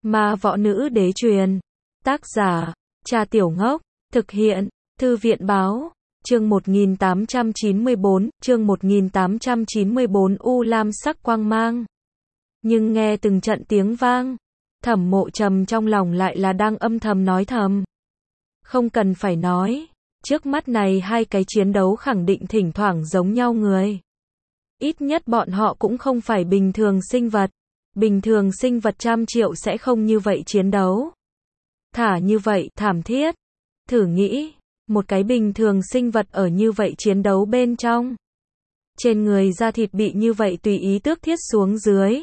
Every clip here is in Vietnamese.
Ma võ nữ đế truyền. Tác giả, Cha Tiểu Ngốc. Thực hiện, Thư viện báo. Chương 1894, chương 1894 u lam sắc quang mang. Nhưng nghe từng trận tiếng vang, Thẩm Mộ Trầm trong lòng lại là đang âm thầm nói thầm. Không cần phải nói, trước mắt này hai cái chiến đấu khẳng định thỉnh thoảng giống nhau người. Ít nhất bọn họ cũng không phải bình thường sinh vật. Bình thường sinh vật 100 triệu sẽ không như vậy chiến đấu. Thả như vậy, thảm thiết. Thử nghĩ, một cái bình thường sinh vật ở như vậy chiến đấu bên trong. Trên người da thịt bị như vậy tùy ý tước thiết xuống dưới.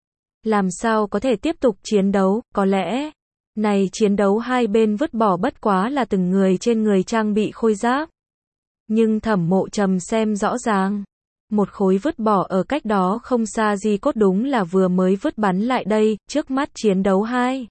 Làm sao có thể tiếp tục chiến đấu, có lẽ, này chiến đấu hai bên vứt bỏ bất quá là từng người trên người trang bị khôi giáp. Nhưng Thẩm Mộ Trầm xem rõ ràng. Một khối vứt bỏ ở cách đó không xa di cốt đúng là vừa mới vứt bắn lại đây, trước mắt chiến đấu hai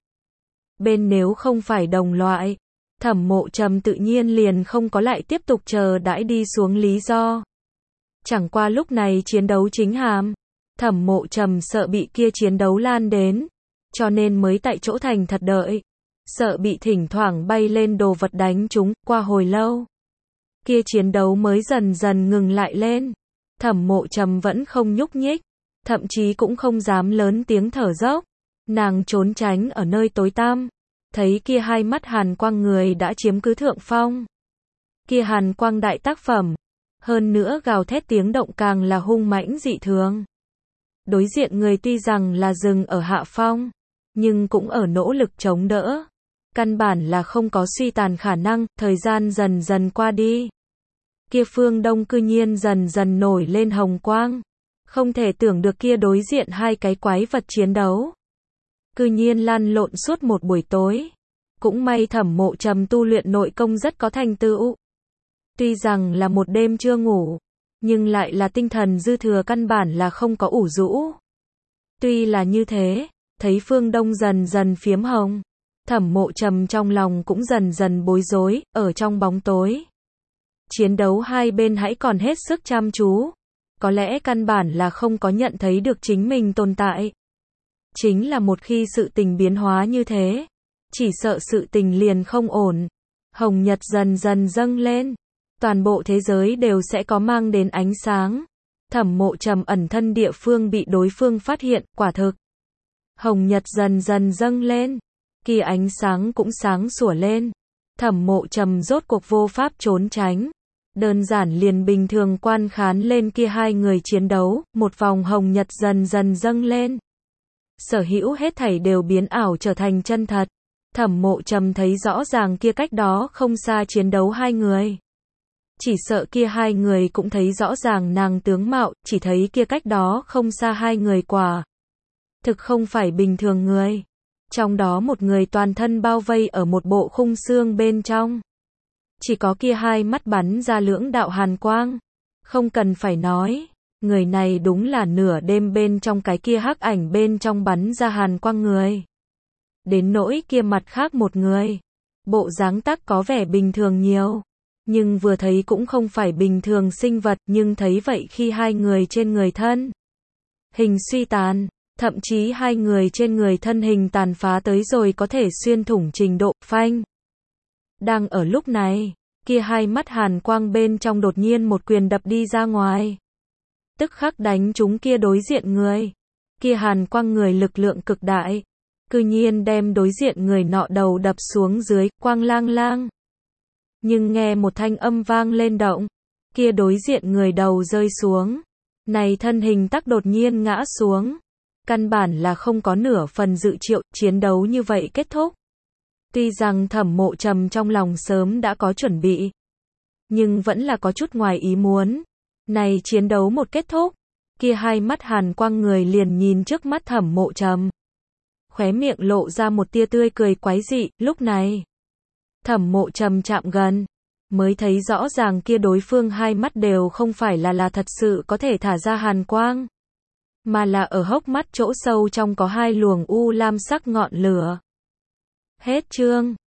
bên nếu không phải đồng loại, Thẩm Mộ Trầm tự nhiên liền không có lại tiếp tục chờ đãi đi xuống lý do. Chẳng qua lúc này chiến đấu chính hàm, Thẩm Mộ Trầm sợ bị kia chiến đấu lan đến, cho nên mới tại chỗ thành thật đợi, sợ bị thỉnh thoảng bay lên đồ vật đánh chúng, qua hồi lâu. Kia chiến đấu mới dần dần ngừng lại lên. Thẩm Mộ Trầm vẫn không nhúc nhích, thậm chí cũng không dám lớn tiếng thở dốc. Nàng trốn tránh ở nơi tối tăm, thấy kia hai mắt hàn quang người đã chiếm cứ thượng phong. Kia hàn quang đại tác phẩm, hơn nữa gào thét tiếng động càng là hung mãnh dị thường. Đối diện người tuy rằng là dừng ở hạ phong, nhưng cũng ở nỗ lực chống đỡ. Căn bản là không có suy tàn khả năng, thời gian dần dần qua đi. Kia phương đông cư nhiên dần dần nổi lên hồng quang. Không thể tưởng được kia đối diện hai cái quái vật chiến đấu. Cư nhiên lăn lộn suốt một buổi tối. Cũng may Thẩm Mộ Trầm tu luyện nội công rất có thành tựu. Tuy rằng là một đêm chưa ngủ, nhưng lại là tinh thần dư thừa căn bản là không có ủ rũ. Tuy là như thế, thấy phương đông dần dần phiếm hồng, Thẩm Mộ Trầm trong lòng cũng dần dần bối rối, ở trong bóng tối. Chiến đấu hai bên hãy còn hết sức chăm chú. Có lẽ căn bản là không có nhận thấy được chính mình tồn tại. Chính là một khi sự tình biến hóa như thế, chỉ sợ sự tình liền không ổn. Hồng nhật dần dần dâng lên, toàn bộ thế giới đều sẽ có mang đến ánh sáng. Thẩm Mộ Trầm ẩn thân địa phương bị đối phương phát hiện, quả thực. Hồng nhật dần dần dâng lên, kỳ ánh sáng cũng sáng sủa lên. Thẩm Mộ Trầm rốt cuộc vô pháp trốn tránh. Đơn giản liền bình thường quan khán lên kia hai người chiến đấu, một vòng hồng nhật dần dần dâng lên. Sở hữu hết thảy đều biến ảo trở thành chân thật. Thẩm Mộ Trầm thấy rõ ràng kia cách đó không xa chiến đấu hai người. Chỉ sợ kia hai người cũng thấy rõ ràng nàng tướng mạo, chỉ thấy kia cách đó không xa hai người quả. Thực không phải bình thường người. Trong đó một người toàn thân bao vây ở một bộ khung xương bên trong. Chỉ có kia hai mắt bắn ra lưỡng đạo hàn quang. Không cần phải nói, người này đúng là nửa đêm bên trong cái kia hắc ảnh bên trong bắn ra hàn quang người. Đến nỗi kia mặt khác một người, bộ dáng tắc có vẻ bình thường nhiều. Nhưng vừa thấy cũng không phải bình thường sinh vật, nhưng thấy vậy khi hai người trên người thân hình suy tàn, thậm chí hai người trên người thân hình tàn phá tới rồi có thể xuyên thủng trình độ phanh. Đang ở lúc này, kia hai mắt hàn quang bên trong đột nhiên một quyền đập đi ra ngoài. Tức khắc đánh trúng kia đối diện người. Kia hàn quang người lực lượng cực đại. Cư nhiên đem đối diện người nọ đầu đập xuống dưới, quang lang lang. Nhưng nghe một thanh âm vang lên động. Kia đối diện người đầu rơi xuống. Này thân hình tắc đột nhiên ngã xuống. Căn bản là không có nửa phần dự triệu, chiến đấu như vậy kết thúc. Tuy rằng Thẩm Mộ Trầm trong lòng sớm đã có chuẩn bị, nhưng vẫn là có chút ngoài ý muốn. Này chiến đấu một kết thúc, kia hai mắt hàn quang người liền nhìn trước mắt Thẩm Mộ Trầm. Khóe miệng lộ ra một tia tươi cười quái dị, lúc này. Thẩm Mộ Trầm chạm gần, mới thấy rõ ràng kia đối phương hai mắt đều không phải là thật sự có thể thả ra hàn quang. Mà là ở hốc mắt chỗ sâu trong có hai luồng u lam sắc ngọn lửa. Hết chương.